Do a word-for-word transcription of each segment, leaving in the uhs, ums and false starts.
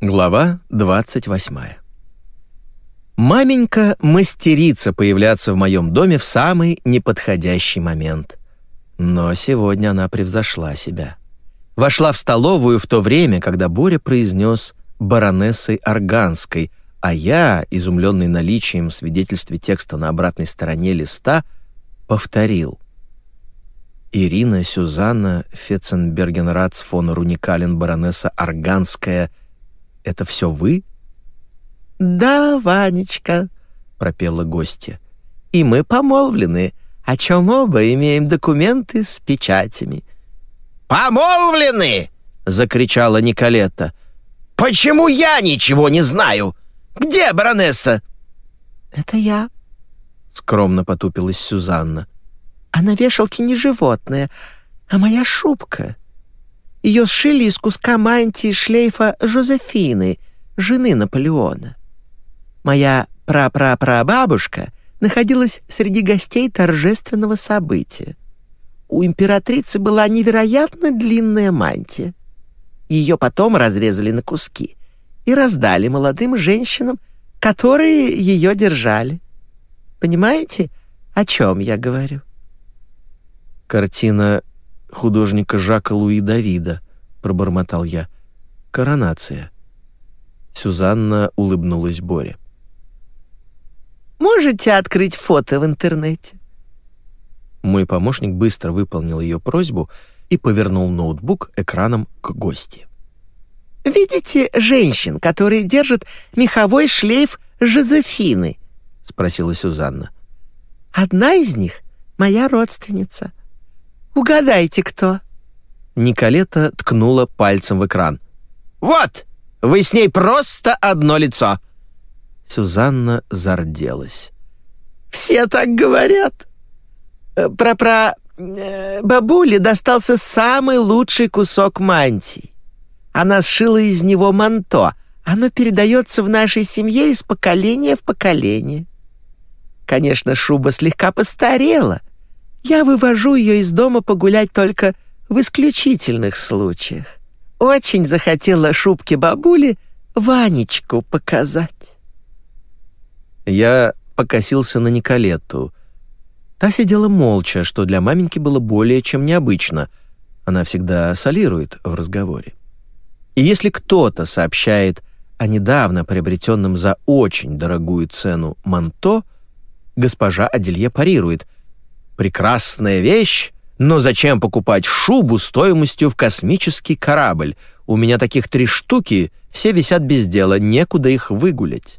Глава двадцать восьмая. Маменька мастерица появляться в моем доме в самый неподходящий момент. Но сегодня она превзошла себя. Вошла в столовую в то время, когда Боря произнес «баронессой Арганской», а я, изумленный наличием в свидетельстве текста на обратной стороне листа, повторил. «Ирина Сюзанна Феценбергенрац фон Руникален, баронесса Арганская. Это все вы?» «Да, Ванечка», — пропела гостья. «И мы помолвлены, о чем оба имеем документы с печатями». «Помолвлены!» — закричала Николетта. «Почему я ничего не знаю? Где баронесса?» «Это я», — скромно потупилась Сюзанна. «А на вешалке не животное, а моя шубка. Ее сшили из куска мантии шлейфа Жозефины, жены Наполеона. Моя прапрапрабабушка находилась среди гостей торжественного события. У императрицы была невероятно длинная мантия. Ее потом разрезали на куски и раздали молодым женщинам, которые ее держали. Понимаете, о чем я говорю?» «Картина художника Жака Луи Давида», — пробормотал я. «Коронация». Сюзанна улыбнулась Боре. «Можете открыть фото в интернете?» Мой помощник быстро выполнил ее просьбу и повернул ноутбук экраном к гости. «Видите женщин, которые держат меховой шлейф Жозефины?» — спросила Сюзанна. «Одна из них — моя родственница. Угадайте, кто?» Николетта ткнула пальцем в экран. «Вот, вы с ней просто одно лицо!» Сюзанна зарделась. «Все так говорят. Про-про... Э, бабуле достался самый лучший кусок мантии. Она сшила из него манто. Оно передается в нашей семье из поколения в поколение. Конечно, шуба слегка постарела. Я вывожу ее из дома погулять только в исключительных случаях. Очень захотела шубке бабули Ванечку показать». Я покосился на Николетту. Та сидела молча, что для маменьки было более чем необычно. Она всегда солирует в разговоре. И если кто-то сообщает о недавно приобретенном за очень дорогую цену манто, госпожа Аделье парирует: «Прекрасная вещь, но зачем покупать шубу стоимостью в космический корабль? У меня таких три штуки, все висят без дела, некуда их выгулять».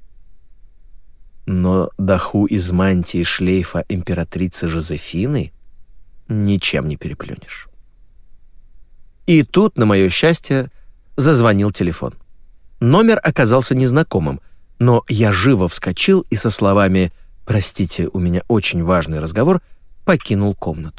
Но даху из мантии шлейфа императрицы Жозефины ничем не переплюнешь. И тут, на мое счастье, зазвонил телефон. Номер оказался незнакомым, но я живо вскочил и со словами «Простите, у меня очень важный разговор» покинул комнату.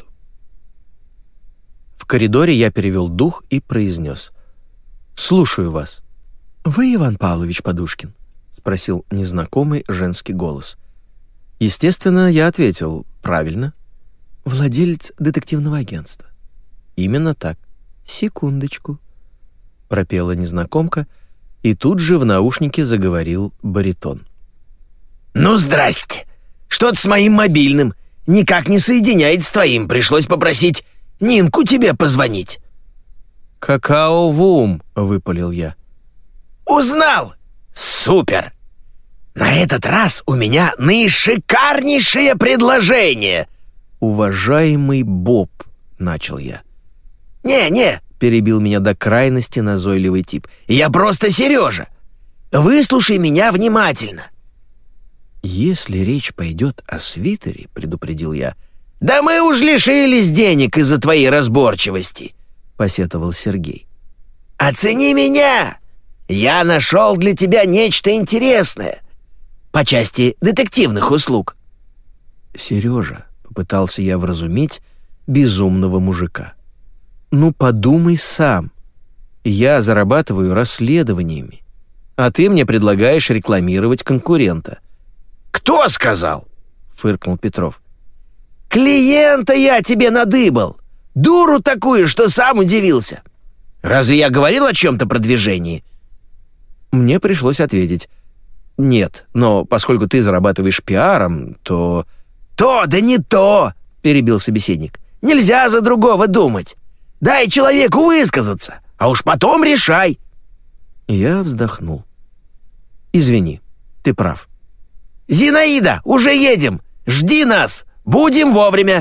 В коридоре я перевел дух и произнес: «Слушаю вас». «Вы Иван Павлович Подушкин?» — спросил незнакомый женский голос. Естественно, я ответил: «Правильно». «Владелец детективного агентства?» «Именно так». «Секундочку», — пропела незнакомка, и тут же в наушнике заговорил баритон. «Ну, здрасте! Что-то с моим мобильным никак не соединяет с твоим. Пришлось попросить Нинку тебе позвонить». «Какао-вум!» — выпалил я. «Узнал? Супер! На этот раз у меня наишикарнейшее предложение!» «Уважаемый Боб!» — начал я. «Не-не!» — перебил меня до крайности назойливый тип. «Я просто Сережа! Выслушай меня внимательно!» «Если речь пойдет о свитере», — предупредил я. «Да мы уж лишились денег из-за твоей разборчивости», — посетовал Сергей. «Оцени меня! Я нашел для тебя нечто интересное по части детективных услуг». «Сережа», — попытался я вразумить безумного мужика, «ну подумай сам. Я зарабатываю расследованиями, а ты мне предлагаешь рекламировать конкурента». «Кто сказал?» — фыркнул Петров. «Клиента я тебе надыбал. Дуру такую, что сам удивился. Разве я говорил о чем-то продвижении?» Мне пришлось ответить: «Нет, но поскольку ты зарабатываешь пиаром, то...» «То да не то!» — перебил собеседник. «Нельзя за другого думать. Дай человеку высказаться, а уж потом решай». Я вздохнул. «Извини, ты прав». «Зинаида, уже едем! Жди нас! Будем вовремя!»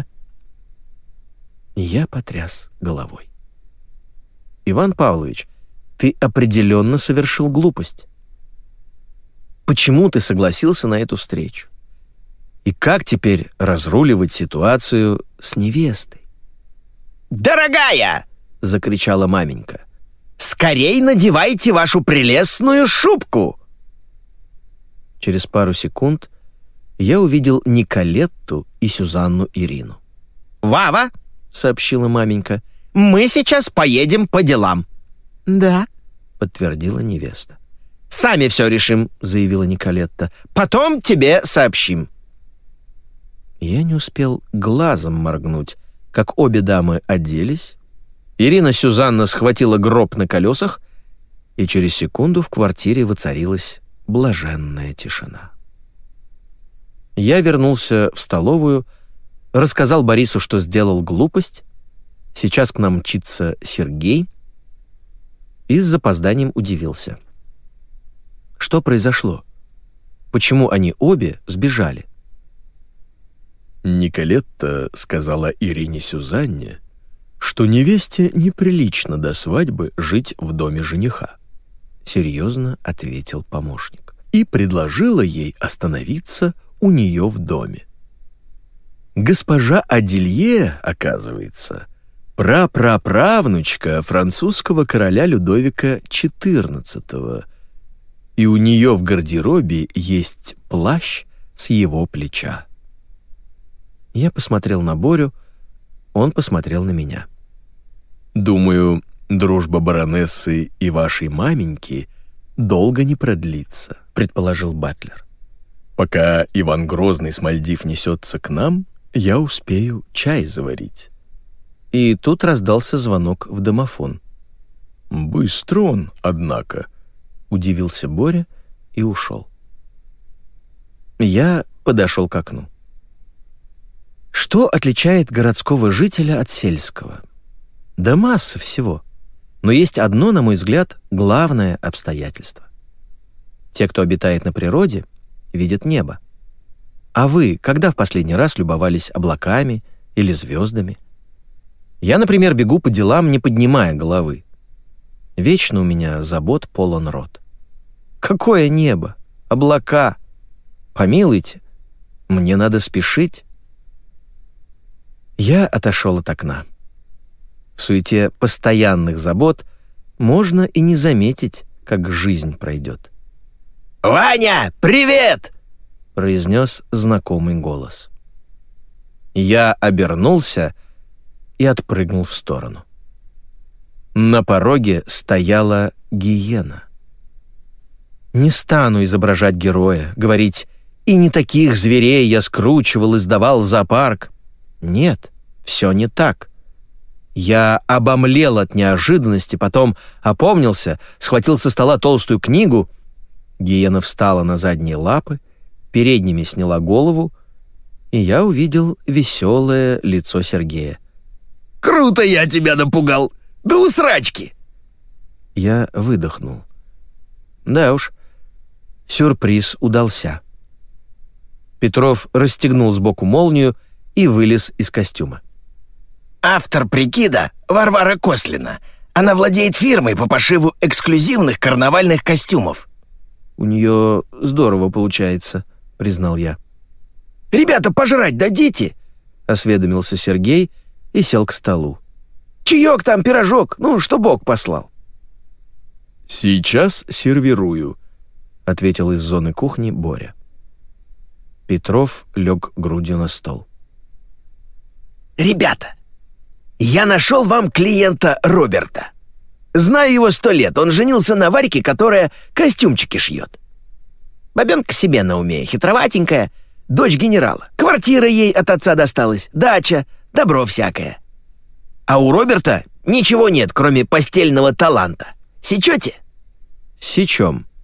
Я потряс головой. «Иван Павлович, ты определенно совершил глупость. Почему ты согласился на эту встречу? И как теперь разруливать ситуацию с невестой?» «Дорогая!» — закричала маменька. «Скорей надевайте вашу прелестную шубку!» Через пару секунд я увидел Николетту и Сюзанну Ирину. «Вава!» — сообщила маменька. «Мы сейчас поедем по делам». «Да», — подтвердила невеста. «Сами все решим», — заявила Николетта. «Потом тебе сообщим». Я не успел глазом моргнуть, как обе дамы оделись. Ирина Сюзанна схватила гроб на колесах, и через секунду в квартире воцарилась блаженная тишина. Я вернулся в столовую, рассказал Борису, что сделал глупость. Сейчас к нам мчится Сергей, и с запозданием удивился. Что произошло? Почему они обе сбежали? Николетта сказала Ирине Сюзанне, что невесте неприлично до свадьбы жить в доме жениха, серьезно ответил помощник, и предложила ей остановиться у нее в доме. Госпожа Адилье, оказывается, прапраправнучка французского короля Людовика четырнадцатого, и у нее в гардеробе есть плащ с его плеча. Я посмотрел на Борю, он посмотрел на меня. «Думаю, дружба баронессы и вашей маменьки долго не продлится», — предположил батлер. «Пока Иван Грозный с Мальдив несется к нам, я успею чай заварить». И тут раздался звонок в домофон. «Быстро он, однако», — удивился Боря и ушел. Я подошел к окну. Что отличает городского жителя от сельского? Да масса всего. Но есть одно, на мой взгляд, главное обстоятельство. Те, кто обитает на природе, видят небо. А вы когда в последний раз любовались облаками или звездами? Я, например, бегу по делам, не поднимая головы. Вечно у меня забот полон рот. Какое небо? Облака? Помилуйте, мне надо спешить. Я отошел от окна. В суете постоянных забот можно и не заметить, как жизнь пройдет. «Ваня, привет!» — произнес знакомый голос. Я обернулся и отпрыгнул в сторону. На пороге стояла гиена. Не стану изображать героя, говорить «и не таких зверей я скручивал и сдавал в зоопарк». Нет, все не так. Я обомлел от неожиданности, потом опомнился, схватил со стола толстую книгу. Гиена встала на задние лапы, передними сняла голову, и я увидел веселое лицо Сергея. «Круто я тебя напугал! Да усрачки!» Я выдохнул. Да уж, сюрприз удался. Петров расстегнул сбоку молнию и вылез из костюма. «Автор прикида — Варвара Кослина. Она владеет фирмой по пошиву эксклюзивных карнавальных костюмов». «У нее здорово получается», — признал я. «Ребята, пожрать дадите?» — осведомился Сергей и сел к столу. «Чаек там, пирожок, ну, что Бог послал». «Сейчас сервирую», — ответил из зоны кухни Боря. Петров лег грудью на стол. «Ребята, я нашел вам клиента Роберта. Знаю его сто лет, он женился на Варьке, которая костюмчики шьет. Бабенка себе на уме, хитроватенькая, дочь генерала. Квартира ей от отца досталась, дача, добро всякое. А у Роберта ничего нет, кроме постельного таланта. Сечете?» «Сечем»,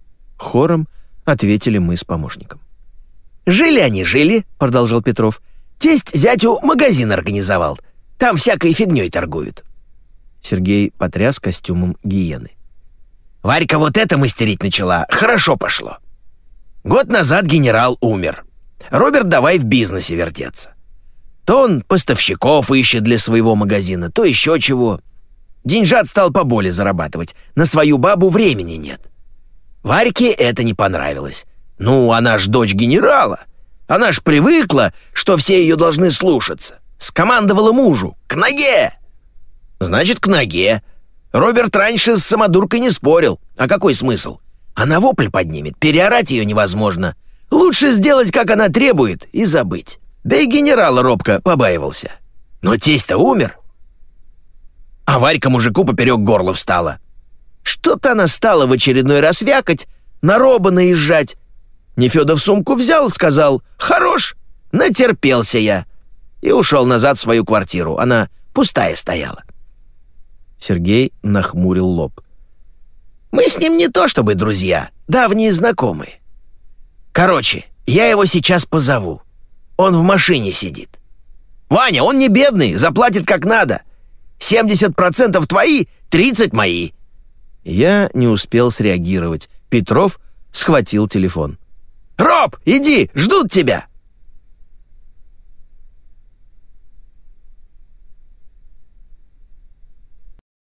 Хором ответили мы с помощником. «Жили они, жили», — продолжал Петров. «Тесть зятю магазин организовал. Там всякой фигней торгуют». Сергей потряс костюмом гиены. «Варька вот это мастерить начала. Хорошо пошло. Год назад генерал умер. Роберт давай в бизнесе вертеться. То он поставщиков ищет для своего магазина, то еще чего. Деньжат стал поболее зарабатывать. На свою бабу времени нет. Варьке это не понравилось. Ну, она ж дочь генерала. Она ж привыкла, что все ее должны слушаться. Скомандовала мужу: «К ноге!» Значит, к ноге. Роберт раньше с самодуркой не спорил. А какой смысл? Она вопль поднимет, переорать ее невозможно. Лучше сделать, как она требует, и забыть. Да и генерала робко побаивался. Но тесть-то умер. А Варька мужику поперек горла встала. Что-то она стала в очередной раз вякать, на Роба наезжать. Нефёдов сумку взял, сказал: «Хорош!» Натерпелся я. И ушел назад в свою квартиру. Она пустая стояла. Сергей нахмурил лоб. Мы с ним не то чтобы друзья, давние знакомые. Короче, я его сейчас позову. Он в машине сидит. Ваня, он не бедный, заплатит как надо. семьдесят процентов твои, тридцать мои. Я не успел среагировать. Петров схватил телефон. «Роб, иди, ждут тебя!»